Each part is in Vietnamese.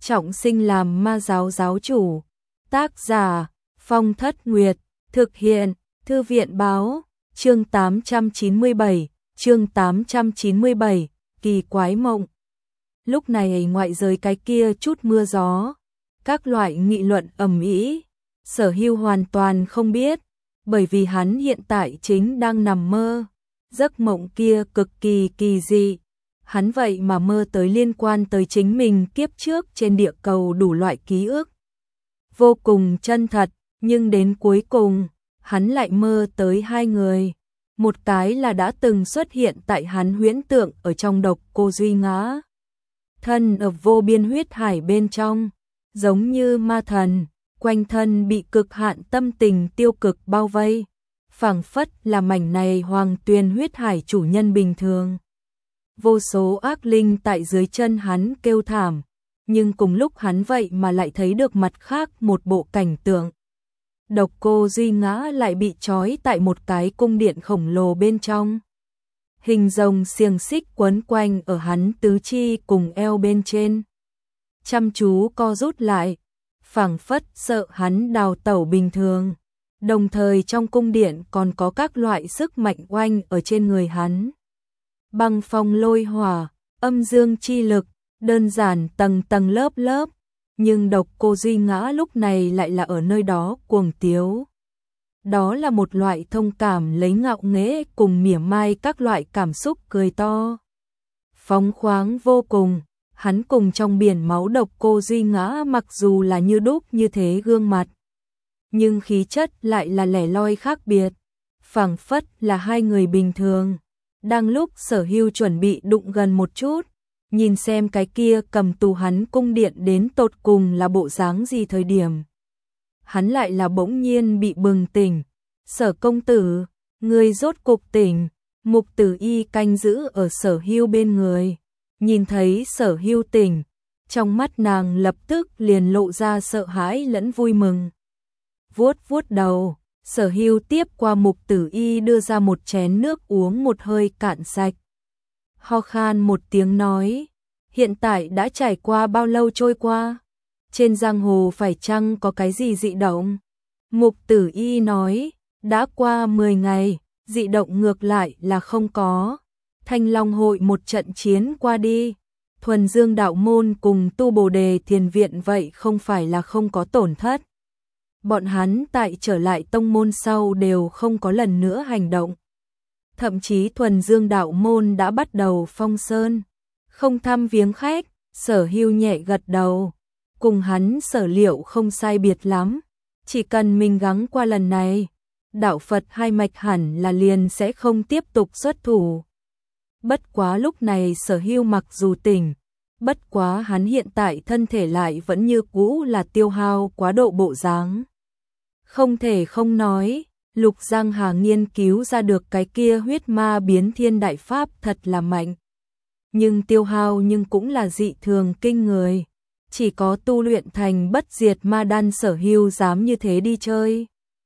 trọng sinh làm ma giáo giáo chủ. Tác giả Phong Thất Nguyệt, thực hiện Thư viện Báo, chương 897, kỳ quái mộng. Lúc này ngoại giới cái kia chút mưa gió, các loại nghị luận ầm ĩ, Sở Hưu hoàn toàn không biết, bởi vì hắn hiện tại chính đang nằm mơ. Giấc mộng kia cực kỳ kỳ dị, hắn vậy mà mơ tới liên quan tới chính mình kiếp trước trên địa cầu đủ loại ký ức. Vô cùng chân thật, nhưng đến cuối cùng, hắn lại mơ tới hai người. Một cái là đã từng xuất hiện tại hắn huyễn tượng ở trong Độc Cô Duy Ngã. Thân ở vô biên huyết hải bên trong, giống như ma thần, quanh thân bị cực hạn tâm tình tiêu cực bao vây, phảng phất là mảnh này hoàng tuyền huyết hải chủ nhân bình thường. Vô số ác linh tại dưới chân hắn kêu thảm, nhưng cùng lúc hắn vậy mà lại thấy được mặt khác một bộ cảnh tượng. Độc Cô Duy Ngã lại bị trói tại một cái cung điện khổng lồ bên trong. Hình rồng xiềng xích quấn quanh ở hắn tứ chi cùng eo bên trên. Chăm chú co rút lại, phảng phất sợ hắn đào tẩu bình thường. Đồng thời trong cung điện còn có các loại sức mạnh oanh ở trên người hắn. Băng phong lôi hỏa, âm dương chi lực, đơn giản tầng tầng lớp lớp. Nhưng Độc Cô Duy Ngã lúc này lại là ở nơi đó cuồng tiếu. Đó là một loại thông cảm lấy ngạo nghễ cùng mỉa mai các loại cảm xúc cười to. Phóng khoáng vô cùng, hắn cùng trong biển máu Độc Cô Duy Ngã mặc dù là như đúc như thế gương mặt, nhưng khí chất lại là lẻ loi khác biệt, phảng phất là hai người bình thường. Đang lúc Sở Hưu chuẩn bị đụng gần một chút, nhìn xem cái kia cầm tù hắn cung điện đến tột cùng là bộ dáng gì thời điểm, hắn lại là bỗng nhiên bị bừng tỉnh. Sở công tử, người rốt cục tỉnh. Mục Tử Y canh giữ ở Sở Hưu bên người, nhìn thấy Sở Hưu tỉnh, trong mắt nàng lập tức liền lộ ra sợ hãi lẫn vui mừng. Vuốt vuốt đầu, Sở Hưu tiếp qua Mục Tử Y đưa ra một chén nước uống một hơi cạn sạch. Ho khan một tiếng nói, hiện tại đã trải qua bao lâu trôi qua? Trên giang hồ phải chăng có cái gì dị động? Mục Tử Y nói, đã qua 10 ngày, dị động ngược lại là không có. Thanh Long hội một trận chiến qua đi, Thuần Dương đạo môn cùng Tu Bồ Đề Thiền viện vậy không phải là không có tổn thất. Bọn hắn tại trở lại tông môn sau đều không có lần nữa hành động. Thậm chí Thuần Dương đạo môn đã bắt đầu phong sơn, không thăm viếng khách. Sở Hưu nhẹ gật đầu, cùng hắn sở liệu không sai biệt lắm. Chỉ cần mình gắng qua lần này, đạo Phật hai mạch hẳn là liền sẽ không tiếp tục xuất thủ. Bất quá lúc này Sở Hưu mặc dù tỉnh, bất quá hắn hiện tại thân thể lại vẫn như cũ là tiêu hao quá độ bộ dáng. Không thể không nói, Lục Giang Hà nghiên cứu ra được cái kia huyết ma biến thiên đại pháp thật là mạnh. Nhưng tiêu hao nhưng cũng là dị thường kinh người. Chỉ có tu luyện thành bất diệt ma đan Sở Hưu dám như thế đi chơi.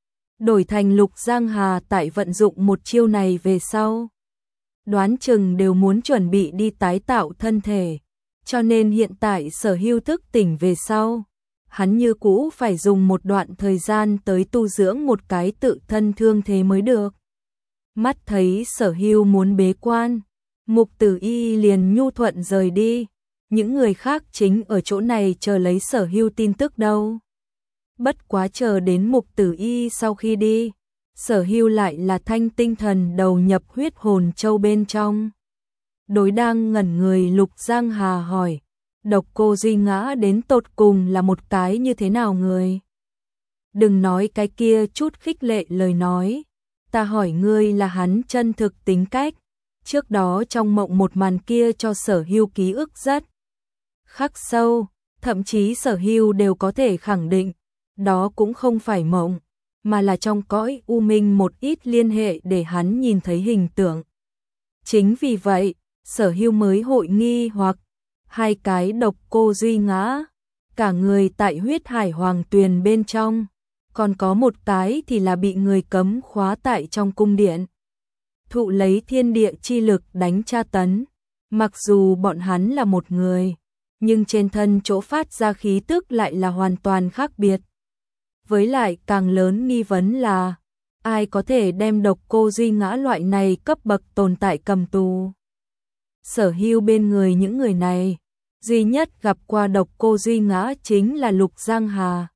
Đổi thành Lục Giang Hà tại vận dụng một chiêu này về sau, đoán chừng đều muốn chuẩn bị đi tái tạo thân thể. Cho nên hiện tại Sở Hưu thức tỉnh về sau, hắn như cũ phải dùng một đoạn thời gian tới tu dưỡng một cái tự thân thương thế mới được. Mắt thấy Sở Hưu muốn bế quan, Mục Tử Y liền nhu thuận rời đi. Những người khác chính ở chỗ này chờ lấy Sở Hưu tin tức đâu. Bất quá chờ đến Mục Tử Y sau khi đi, Sở Hưu lại là thanh tinh thần đầu nhập huyết hồn châu bên trong. Đối đang ngẩn người Lục Giang Hà hỏi, Độc Cô Duy Ngã đến tột cùng là một cái như thế nào người? Đừng nói cái kia chút khích lệ lời nói, ta hỏi ngươi là hắn chân thực tính cách. Trước đó trong mộng một màn kia cho Sở Hưu ký ức rất khắc sâu, thậm chí Sở Hưu đều có thể khẳng định, đó cũng không phải mộng, mà là trong cõi u minh một ít liên hệ để hắn nhìn thấy hình tượng. Chính vì vậy, Sở Hưu mới hội nghi hoặc, hai cái Độc Cô Duy Ngã, cả người tại huyết hải hoàng tuyền bên trong, còn có một cái thì là bị người cấm khóa tại trong cung điện, thụ lấy thiên địa chi lực đánh tra tấn. Mặc dù bọn hắn là một người, nhưng trên thân chỗ phát ra khí tức lại là hoàn toàn khác biệt. Với lại càng lớn nghi vấn là ai có thể đem Độc Cô Duy Ngã loại này cấp bậc tồn tại cầm tù. Sở Hưu bên người những người này, duy nhất gặp qua Độc Cô Duy Ngã chính là Lục Giang Hà.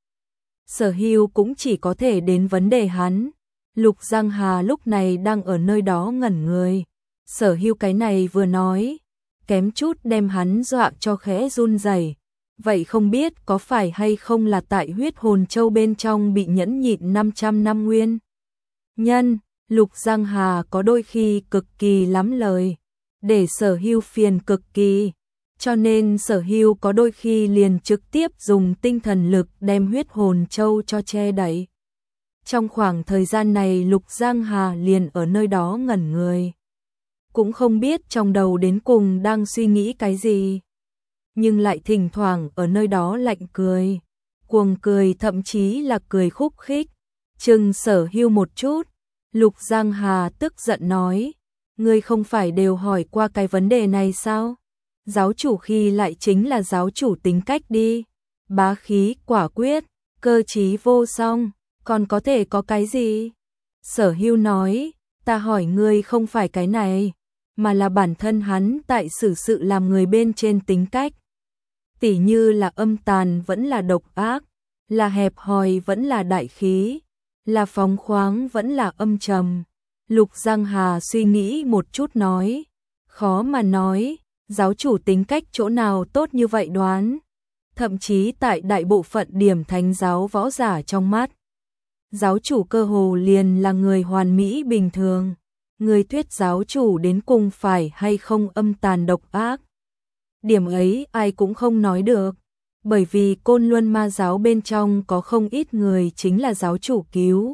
Sở Hưu cũng chỉ có thể đến vấn đề hắn. Lục Giang Hà lúc này đang ở nơi đó ngẩn người. Sở Hưu cái này vừa nói, kém chút đem hắn dọa cho khẽ run rẩy. Vậy không biết có phải hay không là tại huyết hồn châu bên trong bị nhẫn nhịn 500 năm nguyên nhân. Lục Giang Hà có đôi khi cực kỳ lắm lời, để Sở Hưu phiền cực kỳ, cho nên Sở Hưu có đôi khi liền trực tiếp dùng tinh thần lực đem huyết hồn châu cho che đậy. Trong khoảng thời gian này Lục Giang Hà liền ở nơi đó ngẩn người, cũng không biết trong đầu đến cùng đang suy nghĩ cái gì, nhưng lại thỉnh thoảng ở nơi đó lạnh cười, cuồng cười, thậm chí là cười khúc khích, chừng Sở Hưu một chút. Lục Giang Hà tức giận nói, ngươi không phải đều hỏi qua cái vấn đề này sao? Giáo chủ khi lại chính là giáo chủ tính cách đi, bá khí quả quyết, cơ trí vô song, còn có thể có cái gì? Sở Hưu nói, ta hỏi ngươi không phải cái này, mà là bản thân hắn tại xử sự làm người bên trên tính cách. Tỉ như là âm tàn vẫn là độc ác, là hẹp hòi vẫn là đại khí, là phóng khoáng vẫn là âm trầm. Lục Giang Hà suy nghĩ một chút nói, khó mà nói, giáo chủ tính cách chỗ nào tốt như vậy đoán. Thậm chí tại đại bộ phận điểm thánh giáo võ giả trong mắt, giáo chủ cơ hồ liền là người hoàn mỹ bình thường. Người thuyết giáo chủ đến cùng phải hay không âm tàn độc ác, điểm ấy ai cũng không nói được, bởi vì Côn Luân Ma giáo bên trong có không ít người chính là giáo chủ cứu,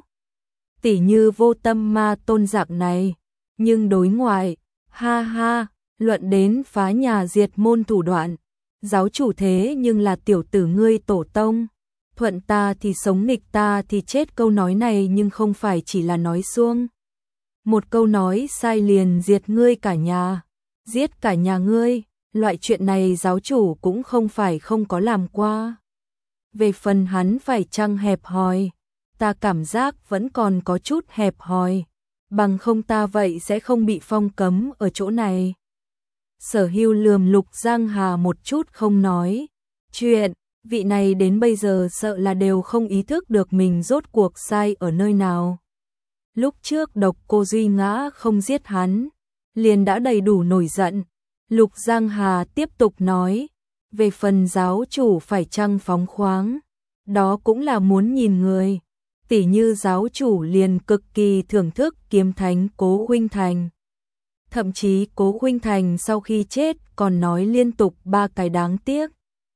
tỉ như Vô Tâm Ma Tôn dạng này, nhưng đối ngoại, ha ha, luận đến phá nhà diệt môn thủ đoạn, giáo chủ thế nhưng là tiểu tử ngươi tổ tông, thuận ta thì sống nghịch ta thì chết, câu nói này nhưng không phải chỉ là nói suông. Một câu nói sai liền diệt ngươi cả nhà, giết cả nhà ngươi, loại chuyện này giáo chủ cũng không phải không có làm qua. Về phần hắn phải chăng hẹp hòi, ta cảm giác vẫn còn có chút hẹp hòi, bằng không ta vậy sẽ không bị phong cấm ở chỗ này. Sở Hưu lườm Lục Giang Hà một chút không nói chuyện, vị này đến bây giờ sợ là đều không ý thức được mình rốt cuộc sai ở nơi nào. Lúc trước Độc Cô Duy Ngã không giết hắn, liền đã đầy đủ nổi giận. Lục Giang Hà tiếp tục nói, về phần giáo chủ phải chăng phóng khoáng, đó cũng là muốn nhìn người. Tỉ như giáo chủ liền cực kỳ thưởng thức kiếm thánh Cố Khuynh Thành. Thậm chí Cố Khuynh Thành sau khi chết còn nói liên tục 3 cái đáng tiếc.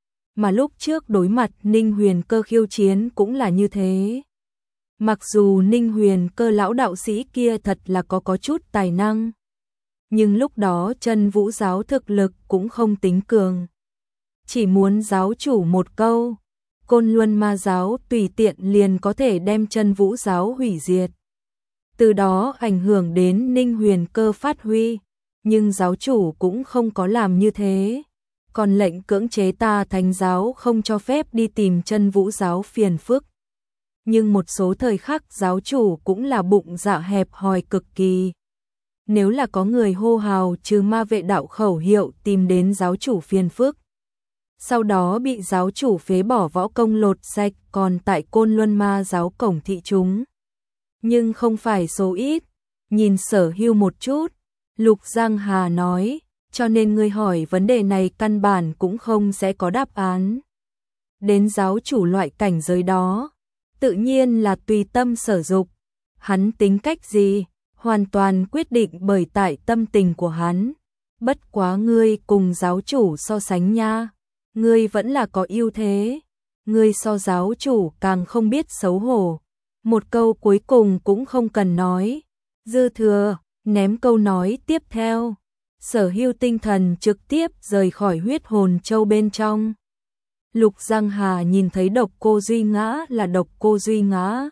Mà lúc trước đối mặt Ninh Huyền Cơ khiêu chiến cũng là như thế. Mặc dù Ninh Huyền Cơ lão đạo sĩ kia thật là có chút tài năng, nhưng lúc đó Chân Vũ giáo thực lực cũng không tính cường. Chỉ muốn giáo chủ một câu, Côn Luân Ma giáo tùy tiện liền có thể đem Chân Vũ giáo hủy diệt. Từ đó ảnh hưởng đến Ninh Huyền Cơ phát huy, nhưng giáo chủ cũng không có làm như thế. Còn lệnh cưỡng chế Ta Thánh giáo không cho phép đi tìm Chân Vũ giáo phiền phức. Nhưng một số thời khắc giáo chủ cũng là bụng dạ hẹp hòi cực kỳ. Nếu là có người hô hào trừ ma vệ đạo khẩu hiệu tìm đến giáo chủ phiền phức, sau đó bị giáo chủ phế bỏ võ công lột sạch, còn tại Côn Luân Ma giáo cổng thị chúng. Nhưng không phải số ít. Nhìn Sở Hưu một chút, Lục Giang Hà nói, cho nên ngươi hỏi vấn đề này căn bản cũng không sẽ có đáp án. Đến giáo chủ loại cảnh giới đó, tự nhiên là tùy tâm sở dục. Hắn tính cách gì, hoàn toàn quyết định bởi tại tâm tình của hắn. Bất quá ngươi cùng giáo chủ so sánh nha, ngươi vẫn là có ưu thế. Ngươi so giáo chủ càng không biết xấu hổ. Một câu cuối cùng cũng không cần nói. Dư thừa, ném câu nói tiếp theo. Sở Hưu tinh thần trực tiếp rời khỏi huyết hồn châu bên trong. Lục Giang Hà nhìn thấy Độc Cô Duy Ngã là Độc Cô Duy Ngã.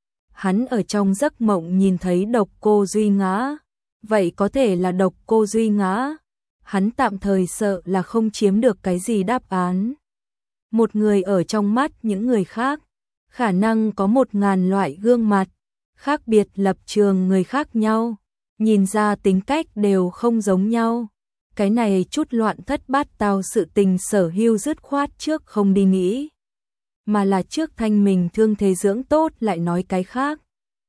Hắn ở trong giấc mộng nhìn thấy Độc Cô Duy Ngã, vậy có thể là Độc Cô Duy Ngã. hắn tạm thời sợ là không chiếm được cái gì đáp án. Một người ở trong mắt những người khác, khả năng có 1000 loại gương mặt, khác biệt lập trường người khác nhau, nhìn ra tính cách đều không giống nhau. Cái này chút loạn thất bát tao sự tình Sở Hưu dứt khoát trước không đi nghĩ, mà là trước thanh mình thương thế dưỡng tốt lại nói cái khác.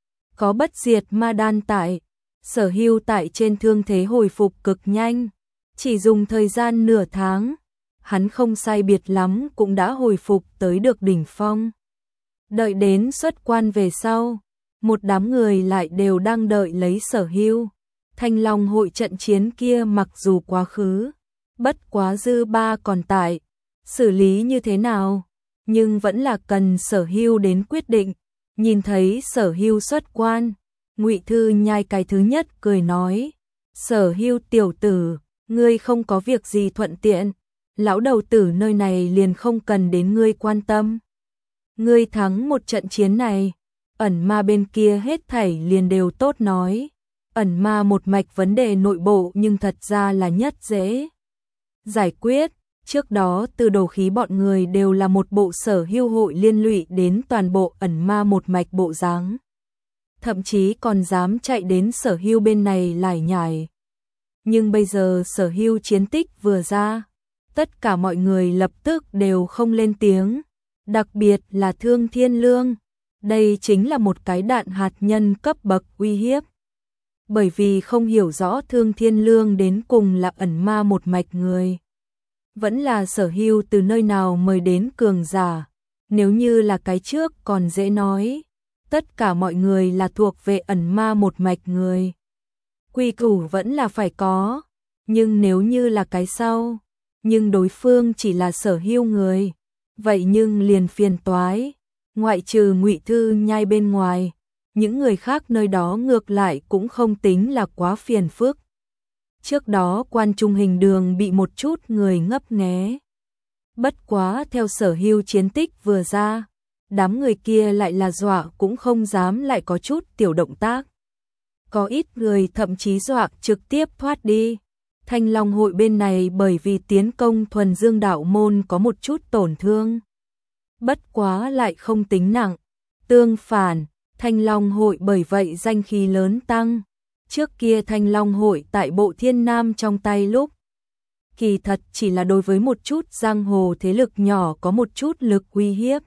Có bất diệt ma đan tại, Sở Hưu tại trên thương thế hồi phục cực nhanh, chỉ dùng thời gian nửa tháng, hắn không sai biệt lắm cũng đã hồi phục tới được đỉnh phong. Đợi đến xuất quan về sau, một đám người lại đều đang đợi lấy Sở Hưu. Thanh Long hội trận chiến kia mặc dù quá khứ, bất quá dư ba còn tại, xử lý như thế nào, nhưng vẫn là cần Sở Hưu đến quyết định. Nhìn thấy Sở Hưu xuất quan, Ngụy Thư Nhai cái thứ nhất cười nói: "Sở Hưu tiểu tử, ngươi không có việc gì thuận tiện, lão đầu tử nơi này liền không cần đến ngươi quan tâm. Ngươi thắng một trận chiến này, ẩn ma bên kia hết thảy liền đều tốt nói. Ẩn ma một mạch vấn đề nội bộ nhưng thật ra là nhất dễ giải quyết. Trước đó từ đầu khí bọn người đều là một bộ Sở Hưu hội liên lụy đến toàn bộ ẩn ma một mạch bộ dáng, thậm chí còn dám chạy đến Sở Hưu bên này lải nhải. Nhưng bây giờ Sở Hưu chiến tích vừa ra, tất cả mọi người lập tức đều không lên tiếng, đặc biệt là Thương Thiên Lương. Đây chính là một cái đạn hạt nhân cấp bậc uy hiếp. Bởi vì không hiểu rõ Thương Thiên Lương đến cùng là ẩn ma một mạch người, vẫn là Sở Hưu từ nơi nào mời đến cường giả. Nếu như là cái trước còn dễ nói, tất cả mọi người là thuộc về ẩn ma một mạch người, quy củ vẫn là phải có. Nhưng nếu như là cái sau, nhưng đối phương chỉ là Sở Hưu người, vậy nhưng liền phiền toái. Ngoại trừ Ngụy Thư Nhai bên ngoài, những người khác nơi đó ngược lại cũng không tính là quá phiền phức. Trước đó Quan Trung Hình Đường bị một chút người ngấp nghé. Bất quá theo Sở Hưu chiến tích vừa ra, đám người kia lại là dọa cũng không dám lại có chút tiểu động tác. Có ít người thậm chí dọa trực tiếp thoát đi. Thanh Long hội bên này bởi vì tiến công Thuần Dương đạo môn có một chút tổn thương, bất quá lại không tính nặng. Tương phản, Thanh Long hội bởi vậy danh khí lớn tăng. Trước kia Thanh Long hội tại Bộ Thiên Nam trong tay lúc, kỳ thật chỉ là đối với một chút giang hồ thế lực nhỏ có một chút lực uy hiếp.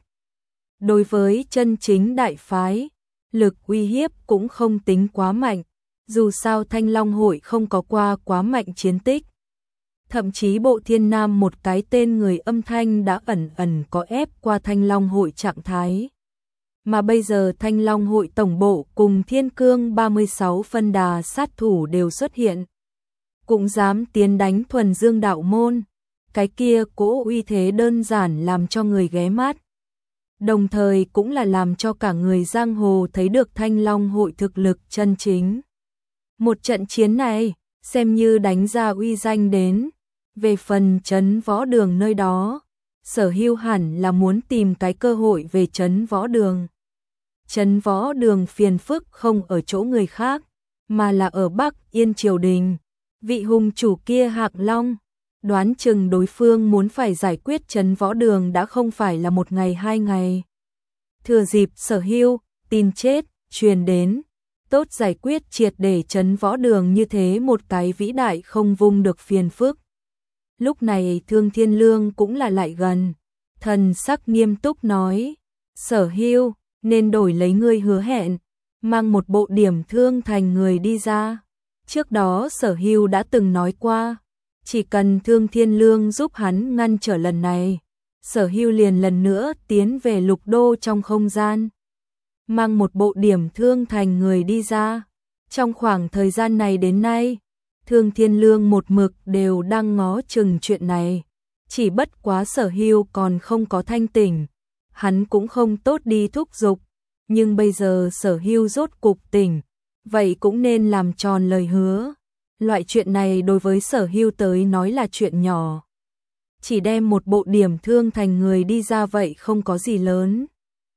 Đối với chân chính đại phái, lực uy hiếp cũng không tính quá mạnh. Dù sao Thanh Long hội không có qua quá mạnh chiến tích. Thậm chí Bộ Thiên Nam một cái tên người âm thanh đã ẩn ẩn có ép qua Thanh Long hội trạng thái. Mà bây giờ Thanh Long hội tổng bộ cùng Thiên Cương 36 phân đà sát thủ đều xuất hiện, cũng dám tiến đánh Thuần Dương đạo môn. Cái kia cỗ uy thế đơn giản làm cho người ghé mắt, đồng thời cũng là làm cho cả người giang hồ thấy được Thanh Long hội thực lực chân chính. Một trận chiến này xem như đánh ra uy danh đến. Về phần Trấn Võ Đường nơi đó, Sở Hưu hẳn là muốn tìm cái cơ hội về Trấn Võ Đường. Trấn Võ Đường phiền phức không ở chỗ người khác, mà là ở Bắc Yên triều đình. Vị hùng chủ kia Hạc Long, đoán chừng đối phương muốn phải giải quyết Trấn Võ Đường đã không phải là một ngày hai ngày. Thừa dịp Sở Hưu tin chết truyền đến, tốt giải quyết triệt để Trấn Võ Đường như thế một cái vĩ đại không vung được phiền phức. Lúc này Thương Thiên Lương cũng là lại gần, thần sắc nghiêm túc nói: Sở Hưu, nên đổi lấy ngươi hứa hẹn, mang một bộ điểm thương thành người đi ra. Trước đó Sở Hưu đã từng nói qua, chỉ cần Thương Thiên Lương giúp hắn ngăn trở lần này, Sở Hưu liền lần nữa tiến về Lục Đô trong không gian, mang một bộ điểm thương thành người đi ra. Trong khoảng thời gian này đến nay, Thương Thiên Lương một mực đều đang ngó chừng chuyện này, chỉ bất quá Sở Hưu còn không có thanh tỉnh, hắn cũng không tốt đi thúc giục, nhưng bây giờ Sở Hưu rốt cục tỉnh, vậy cũng nên làm tròn lời hứa. Loại chuyện này đối với Sở Hưu tới nói là chuyện nhỏ, chỉ đem một bộ điểm thương thành người đi ra vậy không có gì lớn.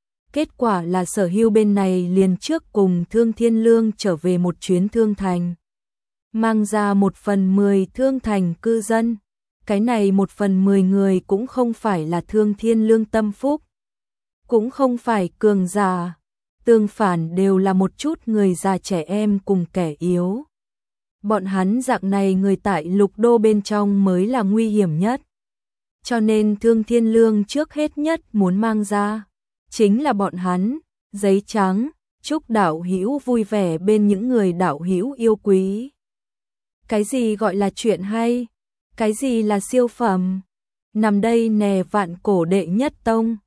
Kết quả là Sở Hưu bên này liền trước cùng Thương Thiên Lương trở về một chuyến thương thành. mang ra 1/10 thương thành cư dân. Cái này 1/10 người cũng không phải là thương thiên lương tâm phúc, cũng không phải cường giả, tương phản đều là một chút người già trẻ em cùng kẻ yếu. Bọn hắn dạng này người tại lục đô bên trong mới là nguy hiểm nhất. Cho nên Thương Thiên Lương trước hết nhất muốn mang ra chính là bọn hắn. Giấy trắng, chúc đạo hữu vui vẻ bên những người đạo hữu yêu quý. Cái gì gọi là chuyện hay? Cái gì là siêu phẩm? Nằm đây nè vạn cổ đệ nhất tông.